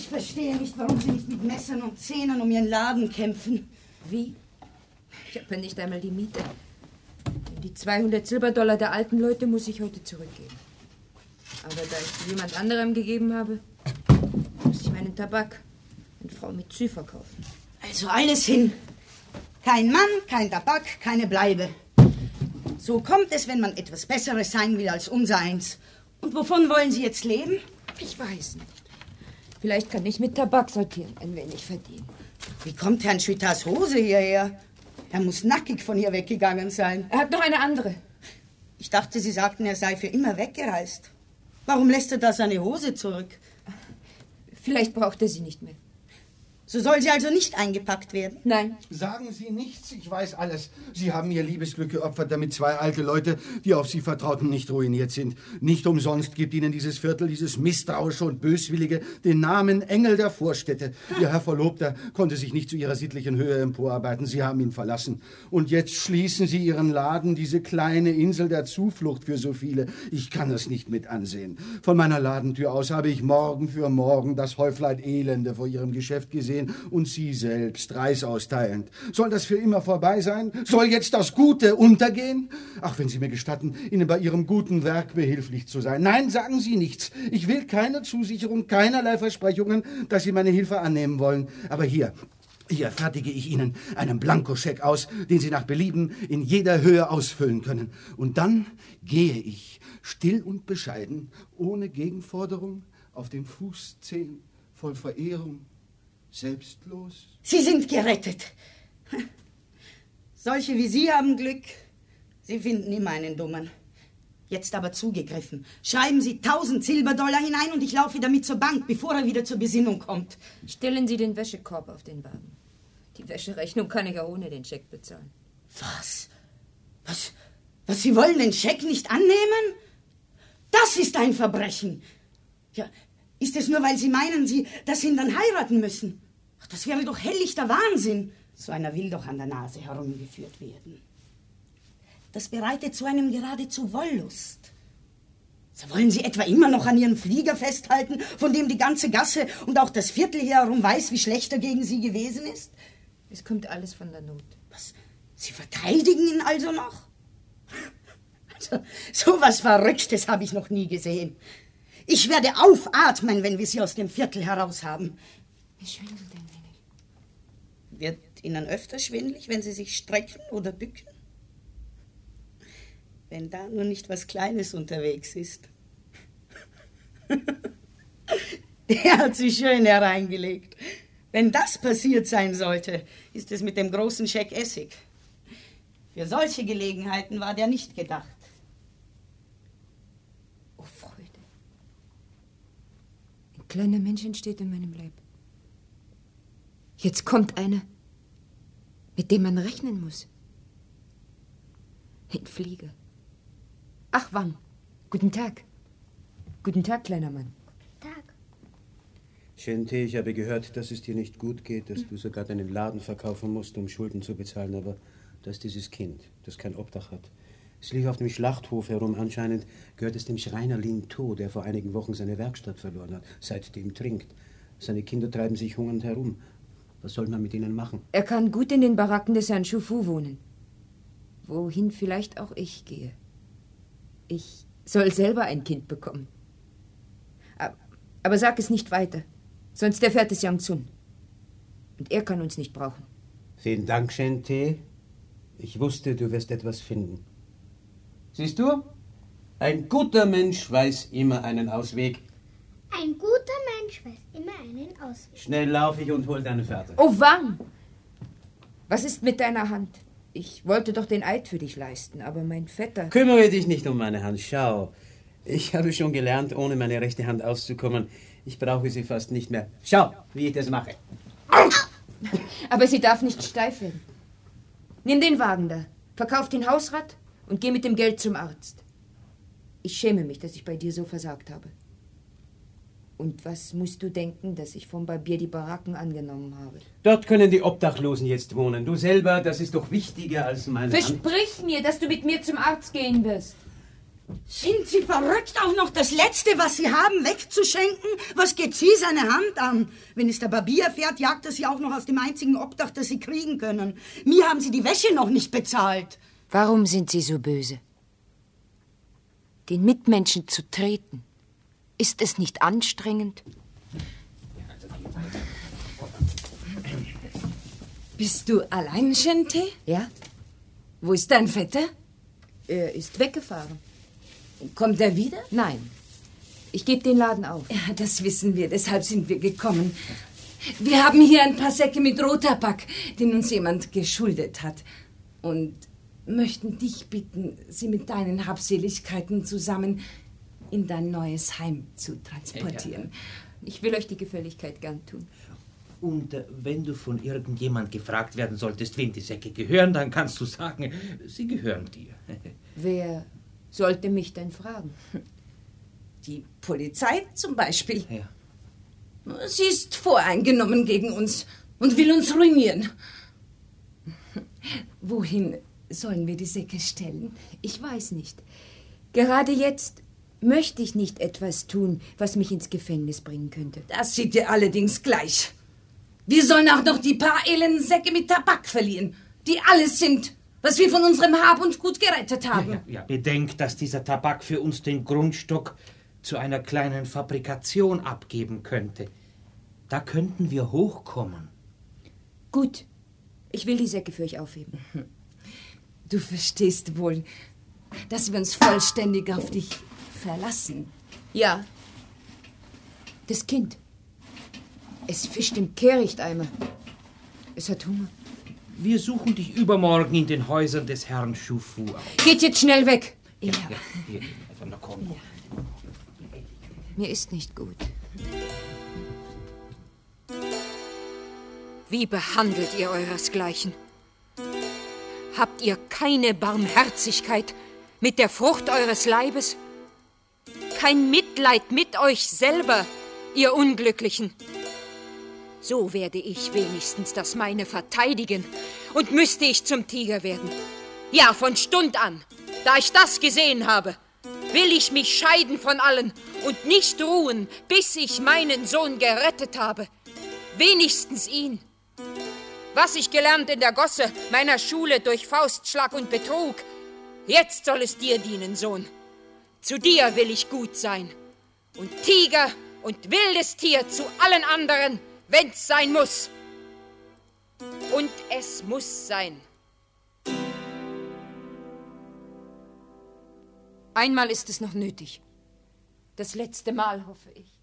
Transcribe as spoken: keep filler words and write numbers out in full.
Ich verstehe nicht, warum Sie nicht mit Messern und Zähnen um Ihren Laden kämpfen. Wie? Ich habe ja nicht einmal die Miete. Die zweihundert Silberdollar der alten Leute muss ich heute zurückgeben. Aber da ich sie jemand anderem gegeben habe, muss ich meinen Tabak an Frau Mitsü verkaufen. Also alles hin. Kein Mann, kein Tabak, keine Bleibe. So kommt es, wenn man etwas Besseres sein will als unsereins. Und wovon wollen Sie jetzt leben? Ich weiß nicht. Vielleicht kann ich mit Tabak sortieren ein wenig verdienen. Wie kommt Herrn Schütters Hose hierher? Er muss nackig von hier weggegangen sein. Er hat noch eine andere. Ich dachte, Sie sagten, er sei für immer weggereist. Warum lässt er da seine Hose zurück? Vielleicht braucht er sie nicht mehr. So soll sie also nicht eingepackt werden? Nein. Sagen Sie nichts, ich weiß alles. Sie haben Ihr Liebesglück geopfert, damit zwei alte Leute, die auf Sie vertrauten, nicht ruiniert sind. Nicht umsonst gibt Ihnen dieses Viertel, dieses misstrauische und böswillige, den Namen Engel der Vorstädte. Ihr Herr Verlobter konnte sich nicht zu Ihrer sittlichen Höhe emporarbeiten. Sie haben ihn verlassen. Und jetzt schließen Sie Ihren Laden, diese kleine Insel der Zuflucht für so viele. Ich kann es nicht mit ansehen. Von meiner Ladentür aus habe ich Morgen für Morgen das Häuflein Elende vor Ihrem Geschäft gesehen. Und Sie selbst, Reis austeilend. Soll das für immer vorbei sein? Soll jetzt das Gute untergehen? Ach, wenn Sie mir gestatten, Ihnen bei Ihrem guten Werk behilflich zu sein. Nein, sagen Sie nichts. Ich will keine Zusicherung, keinerlei Versprechungen, dass Sie meine Hilfe annehmen wollen. Aber hier, hier fertige ich Ihnen einen Blankoscheck aus, den Sie nach Belieben in jeder Höhe ausfüllen können. Und dann gehe ich, still und bescheiden, ohne Gegenforderung, auf den Fußzehen, voll Verehrung, selbstlos. Sie sind gerettet. Solche wie Sie haben Glück. Sie finden immer einen Dummen. Jetzt aber zugegriffen. Schreiben Sie tausend Silberdollar hinein und ich laufe damit zur Bank, bevor er wieder zur Besinnung kommt. Stellen Sie den Wäschekorb auf den Wagen. Die Wäscherechnung kann ich auch ohne den Scheck bezahlen. Was? Was? Was? Sie wollen den Scheck nicht annehmen? Das ist ein Verbrechen. Ja, ist es nur, weil Sie meinen, Sie, dass Sie ihn dann heiraten müssen? Ach, das wäre doch helllichter Wahnsinn. So einer will doch an der Nase herumgeführt werden. Das bereitet so einem geradezu Wollust. So wollen Sie etwa immer noch an Ihrem Flieger festhalten, von dem die ganze Gasse und auch das Viertel hier herum weiß, wie schlecht er gegen Sie gewesen ist? Es kommt alles von der Not. Was? Sie verteidigen ihn also noch? Also, so was Verrücktes habe ich noch nie gesehen. Ich werde aufatmen, wenn wir Sie aus dem Viertel heraus haben. Mir schwindelt ein wenig. Wird Ihnen öfter schwindelig, wenn Sie sich strecken oder bücken? Wenn da nur nicht was Kleines unterwegs ist. Der hat sich schön hereingelegt. Wenn das passiert sein sollte, ist es mit dem großen Scheck Essig. Für solche Gelegenheiten war der nicht gedacht. Oh, Freude. Ein kleiner Mensch entsteht in meinem Leib. Jetzt kommt einer, mit dem man rechnen muss. Ein Flieger. Ach, Wang. Guten Tag. Guten Tag, kleiner Mann. Tag. Shente, ich habe gehört, dass es dir nicht gut geht, dass du sogar deinen Laden verkaufen musst, um Schulden zu bezahlen. Aber dass dieses Kind, das kein Obdach hat, es lief auf dem Schlachthof herum. Anscheinend gehört es dem Schreiner Lin To, der vor einigen Wochen seine Werkstatt verloren hat, seitdem trinkt. Seine Kinder treiben sich hungernd herum. Was soll man mit ihnen machen? Er kann gut in den Baracken des Herrn Schufu wohnen. Wohin vielleicht auch ich gehe. Ich soll selber ein Kind bekommen. Aber, aber sag es nicht weiter, sonst erfährt es Yang Sun. Und er kann uns nicht brauchen. Vielen Dank, Shente. Ich wusste, du wirst etwas finden. Siehst du? Ein guter Mensch weiß immer einen Ausweg. Ein guter Mensch weiß immer einen Ausweg. Schnell lauf ich und hol deine Vater. Oh, Wang! Was ist mit deiner Hand? Ich wollte doch den Eid für dich leisten, aber mein Vetter... Kümmere dich nicht um meine Hand, schau. Ich habe schon gelernt, ohne meine rechte Hand auszukommen. Ich brauche sie fast nicht mehr. Schau, wie ich das mache. Aber sie darf nicht steif werden. Nimm den Wagen da, verkauf den Hausrat und geh mit dem Geld zum Arzt. Ich schäme mich, dass ich bei dir so versagt habe. Und was musst du denken, dass ich vom Barbier die Baracken angenommen habe? Dort können die Obdachlosen jetzt wohnen. Du selber, das ist doch wichtiger als meine Versprich Hand. Mir, dass du mit mir zum Arzt gehen wirst. Sind Sie verrückt, auch noch das Letzte, was Sie haben, wegzuschenken? Was geht Sie seine Hand an? Wenn es der Barbier fährt, jagt er Sie auch noch aus dem einzigen Obdach, das Sie kriegen können. Mir haben Sie die Wäsche noch nicht bezahlt. Warum sind Sie so böse? Den Mitmenschen zu treten, ist es nicht anstrengend? Bist du allein, Chanté? Ja, Wo ist dein Vetter? er ist weggefahren. Kommt er wieder? Nein, ich gebe den Laden auf. Ja, das wissen wir, deshalb sind wir gekommen. Wir haben hier ein paar Säcke mit Rohtabak, den uns jemand geschuldet hat. Und möchten dich bitten, sie mit deinen Habseligkeiten zusammen in dein neues Heim zu transportieren. Ich will euch die Gefälligkeit gern tun. Und äh, wenn du von irgendjemand gefragt werden solltest, wem die Säcke gehören, dann kannst du sagen, sie gehören dir. Wer sollte mich denn fragen? Die Polizei zum Beispiel. Ja. Sie ist voreingenommen gegen uns und will uns ruinieren. Wohin sollen wir die Säcke stellen? Ich weiß nicht. Gerade jetzt möchte ich nicht etwas tun, was mich ins Gefängnis bringen könnte. Das sieht dir allerdings gleich. Wir sollen auch noch die paar elenden Säcke mit Tabak verlieren, die alles sind, was wir von unserem Hab und Gut gerettet haben. Ja, ja, ja. Bedenk, dass dieser Tabak für uns den Grundstock zu einer kleinen Fabrikation abgeben könnte. Da könnten wir hochkommen. Gut, ich will die Säcke für euch aufheben. Du verstehst wohl, dass wir uns vollständig auf dich verlassen. Ja. Das Kind. Es fischt im Kehrichteimer. Es hat Hunger. Wir suchen dich übermorgen in den Häusern des Herrn Schufu auf. Geht jetzt schnell weg. Ja, ja. Hier, also, na komm. Mir ist nicht gut. Wie behandelt ihr euresgleichen? Habt ihr keine Barmherzigkeit mit der Frucht eures Leibes? Kein Mitleid mit euch selber, ihr Unglücklichen? So werde ich wenigstens das meine verteidigen und müsste ich zum Tiger werden. Ja, von Stund an, da ich das gesehen habe, will ich mich scheiden von allen und nicht ruhen, bis ich meinen Sohn gerettet habe. Wenigstens ihn. Was ich gelernt in der Gosse meiner Schule durch Faustschlag und Betrug, jetzt soll es dir dienen, Sohn. Zu dir will ich gut sein. Und Tiger und wildes Tier zu allen anderen, wenn's sein muss. Und es muss sein. Einmal ist es noch nötig. Das letzte Mal, hoffe ich.